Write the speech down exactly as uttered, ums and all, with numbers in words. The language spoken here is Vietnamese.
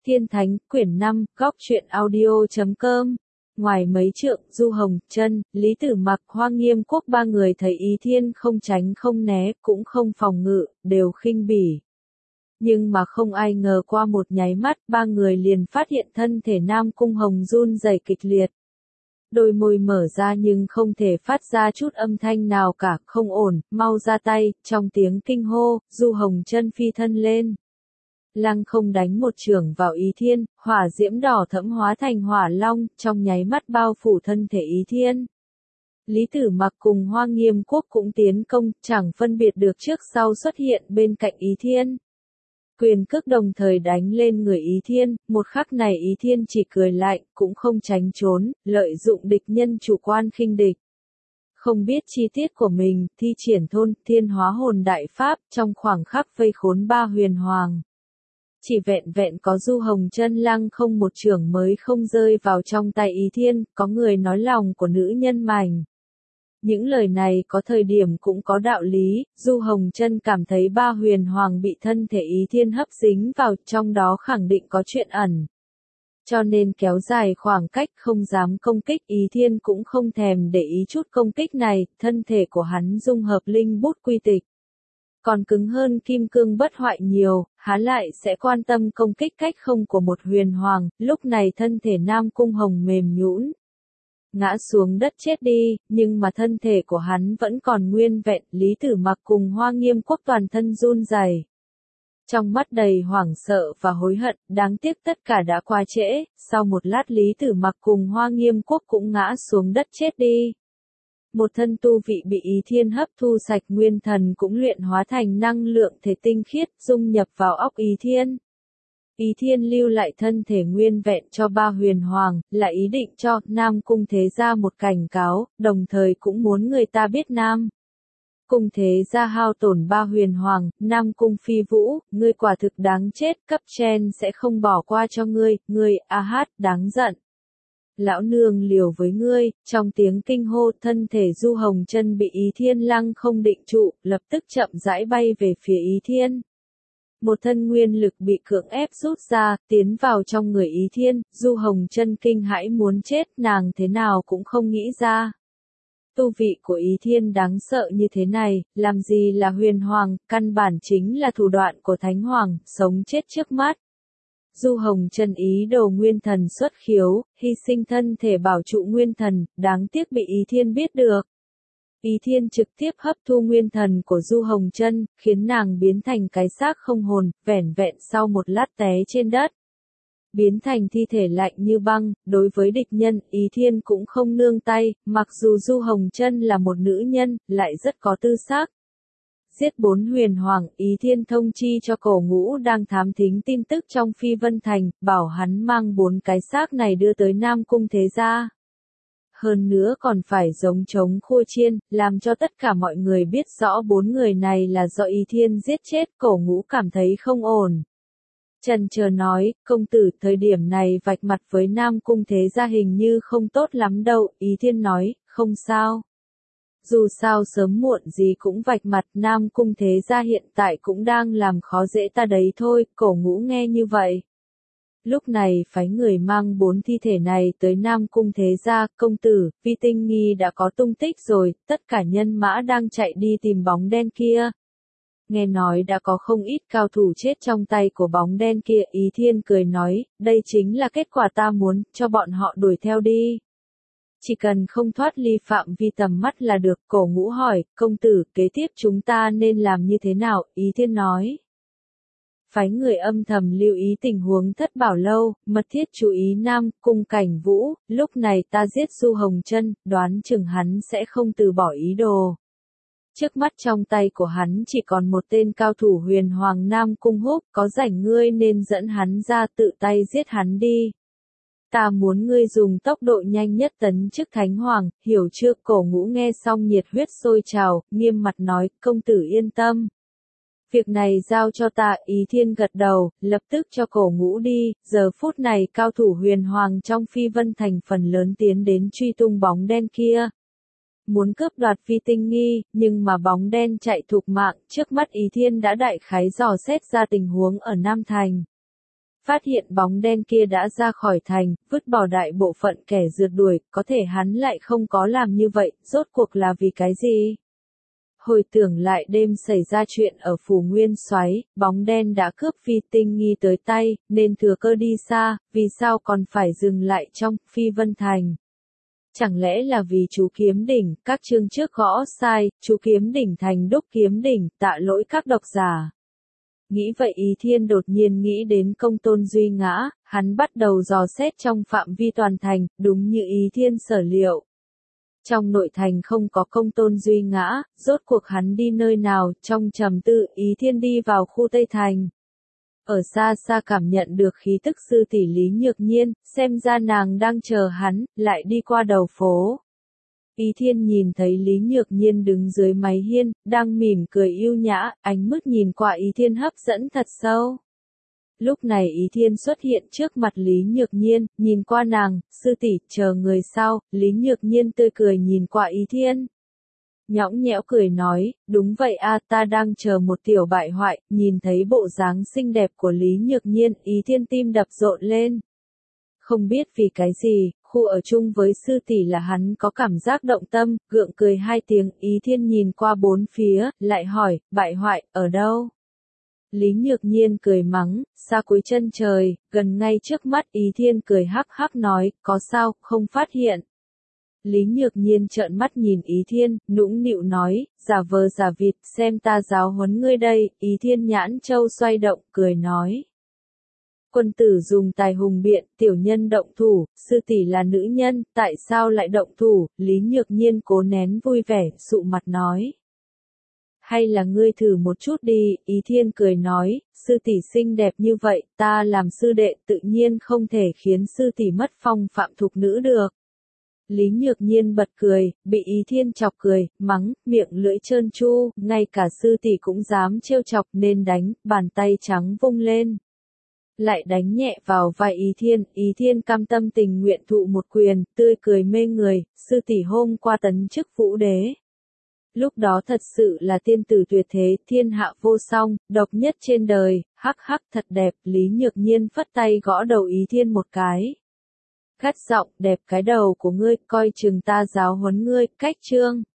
Thiên Thánh, quyển năm, góc truyện audio chấm com. Ngoài mấy trượng, Du Hồng Trân, Lý Tử Mặc, Hoa Nghiêm Quốc ba người thấy Ý Thiên không tránh không né, cũng không phòng ngự, đều khinh bỉ. Nhưng mà không ai ngờ qua một nháy mắt, ba người liền phát hiện thân thể Nam Cung Hồng run rẩy kịch liệt. Đôi môi mở ra nhưng không thể phát ra chút âm thanh nào cả, không ổn, mau ra tay, trong tiếng kinh hô, Du Hồng Trân phi thân lên. Lăng không đánh một chưởng vào Ý Thiên, hỏa diễm đỏ thẫm hóa thành hỏa long, trong nháy mắt bao phủ thân thể Ý Thiên. Lý Tử Mặc cùng Hoa Nghiêm Quốc cũng tiến công, chẳng phân biệt được trước sau xuất hiện bên cạnh Ý Thiên. Quyền cước đồng thời đánh lên người Ý Thiên, một khắc này Ý Thiên chỉ cười lạnh, cũng không tránh trốn, lợi dụng địch nhân chủ quan khinh địch. Không biết chi tiết của mình, thi triển thôn, thiên hóa hồn đại pháp, trong khoảng khắc vây khốn ba huyền hoàng. Chỉ vẹn vẹn có Du Hồng Trân lăng không một chưởng mới không rơi vào trong tay Ý Thiên, có người nói lòng của nữ nhân mảnh. Những lời này có thời điểm cũng có đạo lý, Du Hồng Trân cảm thấy ba huyền hoàng bị thân thể Ý Thiên hấp dính vào, trong đó khẳng định có chuyện ẩn. Cho nên kéo dài khoảng cách không dám công kích, Ý Thiên cũng không thèm để ý chút công kích này, thân thể của hắn dung hợp linh bút quy tịch. Còn cứng hơn kim cương bất hoại nhiều, há lại sẽ quan tâm công kích cách không của một huyền hoàng, lúc này thân thể Nam Cung Hồng mềm nhũn, ngã xuống đất chết đi, nhưng mà thân thể của hắn vẫn còn nguyên vẹn, Lý Tử Mặc cùng Hoa Nghiêm Quốc toàn thân run rẩy. Trong mắt đầy hoảng sợ và hối hận, đáng tiếc tất cả đã qua trễ, sau một lát Lý Tử Mặc cùng Hoa Nghiêm Quốc cũng ngã xuống đất chết đi. Một thân tu vị bị Ý Thiên hấp thu sạch, nguyên thần cũng luyện hóa thành năng lượng thể tinh khiết, dung nhập vào óc Ý Thiên. Ý Thiên lưu lại thân thể nguyên vẹn cho ba huyền hoàng, là ý định cho Nam Cung Thế Gia một cảnh cáo, đồng thời cũng muốn người ta biết Nam Cung Thế Gia hao tổn ba huyền hoàng, Nam Cung Phi Vũ, ngươi quả thực đáng chết, cấp trên sẽ không bỏ qua cho ngươi, ngươi, a hát, đáng giận. Lão nương liều với ngươi, trong tiếng kinh hô, thân thể Du Hồng Trân bị Ý Thiên lăng không định trụ, lập tức chậm rãi bay về phía Ý Thiên. Một thân nguyên lực bị cưỡng ép rút ra, tiến vào trong người Ý Thiên, Du Hồng Trân kinh hãi muốn chết, nàng thế nào cũng không nghĩ ra. Tu vị của Ý Thiên đáng sợ như thế này, làm gì là huyền hoàng, căn bản chính là thủ đoạn của Thánh Hoàng, sống chết trước mắt. Du Hồng Trân ý đồ nguyên thần xuất khiếu, hy sinh thân thể bảo trụ nguyên thần, đáng tiếc bị Ý Thiên biết được. Ý Thiên trực tiếp hấp thu nguyên thần của Du Hồng Trân, khiến nàng biến thành cái xác không hồn, vẻn vẹn sau một lát té trên đất. Biến thành thi thể lạnh như băng, đối với địch nhân, Ý Thiên cũng không nương tay, mặc dù Du Hồng Trân là một nữ nhân, lại rất có tư xác. Giết bốn huyền hoàng, Ý Thiên thông chi cho Cổ Ngũ đang thám thính tin tức trong Phi Vân Thành, bảo hắn mang bốn cái xác này đưa tới Nam Cung Thế Gia. Hơn nữa còn phải giống trống khua chiên, làm cho tất cả mọi người biết rõ bốn người này là do Ý Thiên giết chết, Cổ Ngũ cảm thấy không ổn. Trần chờ nói, công tử, thời điểm này vạch mặt với Nam Cung Thế Gia hình như không tốt lắm đâu, Ý Thiên nói, không sao. Dù sao sớm muộn gì cũng vạch mặt, Nam Cung Thế Gia hiện tại cũng đang làm khó dễ ta đấy thôi, Cổ Ngũ nghe như vậy. Lúc này phái người mang bốn thi thể này tới Nam Cung Thế Gia, công tử, Vi Tinh Nghi đã có tung tích rồi, tất cả nhân mã đang chạy đi tìm bóng đen kia. Nghe nói đã có không ít cao thủ chết trong tay của bóng đen kia, Ý Thiên cười nói, đây chính là kết quả ta muốn, cho bọn họ đuổi theo đi. Chỉ cần không thoát ly phạm vi tầm mắt là được, Cổ Ngũ hỏi, công tử, kế tiếp chúng ta nên làm như thế nào, Ý Thiên nói. Phái người âm thầm lưu ý tình huống Thất Bảo Lâu, mật thiết chú ý Nam Cung Cảnh Vũ, lúc này ta giết Du Hồng Trân, đoán chừng hắn sẽ không từ bỏ ý đồ. Trước mắt trong tay của hắn chỉ còn một tên cao thủ huyền hoàng Nam Cung Húc, có rảnh ngươi nên dẫn hắn ra tự tay giết hắn đi. Ta muốn ngươi dùng tốc độ nhanh nhất tấn chức Thánh Hoàng, hiểu chưa? Cổ Ngũ nghe xong nhiệt huyết sôi trào, nghiêm mặt nói, công tử yên tâm. Việc này giao cho ta, Ý Thiên gật đầu, lập tức cho Cổ Ngũ đi, giờ phút này cao thủ huyền hoàng trong Phi Vân Thành phần lớn tiến đến truy tung bóng đen kia. Muốn cướp đoạt Vi Tinh Nghi, nhưng mà bóng đen chạy thục mạng, trước mắt Ý Thiên đã đại khái dò xét ra tình huống ở Nam Thành. phát hiện bóng đen kia đã ra khỏi thành, vứt bỏ đại bộ phận kẻ rượt đuổi, có thể hắn lại không có làm như vậy, rốt cuộc là vì cái gì? Hồi tưởng lại đêm xảy ra chuyện ở Phủ Nguyên Soái, bóng đen đã cướp Phi Tinh Nghi tới tay, nên thừa cơ đi xa, vì sao còn phải dừng lại trong Phi Vân Thành? Chẳng lẽ là vì chú Kiếm Đỉnh, các chương trước gõ sai, chú Kiếm Đỉnh thành đúc kiếm đỉnh, tạ lỗi các độc giả. Nghĩ vậy Ý Thiên đột nhiên nghĩ đến Công Tôn Duy Ngã, hắn bắt đầu dò xét trong phạm vi toàn thành, đúng như Ý Thiên sở liệu. Trong nội thành không có Công Tôn Duy Ngã, rốt cuộc hắn đi nơi nào, trong trầm tư Ý Thiên đi vào khu Tây Thành. Ở xa xa cảm nhận được khí tức sư tỷ Lý Nhược Nhiên, xem ra nàng đang chờ hắn, lại đi qua đầu phố. Ý Thiên nhìn thấy Lý Nhược Nhiên đứng dưới mái hiên, đang mỉm cười yêu nhã, ánh mắt nhìn qua Ý Thiên hấp dẫn thật sâu. Lúc này Ý Thiên xuất hiện trước mặt Lý Nhược Nhiên, nhìn qua nàng, sư tỷ, chờ người sau, Lý Nhược Nhiên tươi cười nhìn qua Ý Thiên. Nhõng nhẽo cười nói, đúng vậy a, ta đang chờ một tiểu bại hoại, nhìn thấy bộ dáng xinh đẹp của Lý Nhược Nhiên, Ý Thiên tim đập rộn lên. Không biết vì cái gì, khu ở chung với sư tỷ là hắn có cảm giác động tâm, gượng cười hai tiếng, Ý Thiên nhìn qua bốn phía, lại hỏi, bại hoại, ở đâu? Lý Nhược Nhiên cười mắng, xa cuối chân trời, gần ngay trước mắt, Ý Thiên cười hắc hắc nói, có sao, không phát hiện. Lý Nhược Nhiên trợn mắt nhìn Ý Thiên, nũng nịu nói, giả vờ giả vịt, xem ta giáo huấn ngươi đây, Ý Thiên nhãn châu xoay động, cười nói. Quân tử dùng tài hùng biện, tiểu nhân động thủ, sư tỷ là nữ nhân, tại sao lại động thủ, Lý Nhược Nhiên cố nén vui vẻ, sụ mặt nói. Hay là ngươi thử một chút đi, Ý Thiên cười nói, sư tỷ xinh đẹp như vậy, ta làm sư đệ tự nhiên không thể khiến sư tỷ mất phong phạm thục nữ được. Lý Nhược Nhiên bật cười, bị Ý Thiên chọc cười, mắng, miệng lưỡi trơn tru, ngay cả sư tỷ cũng dám trêu chọc nên đánh, bàn tay trắng vung lên. Lại đánh nhẹ vào vai Ý Thiên, Ý Thiên cam tâm tình nguyện thụ một quyền, tươi cười mê người, sư tỷ hôm qua tấn chức vũ đế. Lúc đó thật sự là tiên tử tuyệt thế, thiên hạ vô song, độc nhất trên đời, hắc hắc thật đẹp, Lý Nhược Nhiên phất tay gõ đầu Ý Thiên một cái. Gắt giọng, đẹp cái đầu của ngươi, coi chừng ta giáo huấn ngươi, cách chương.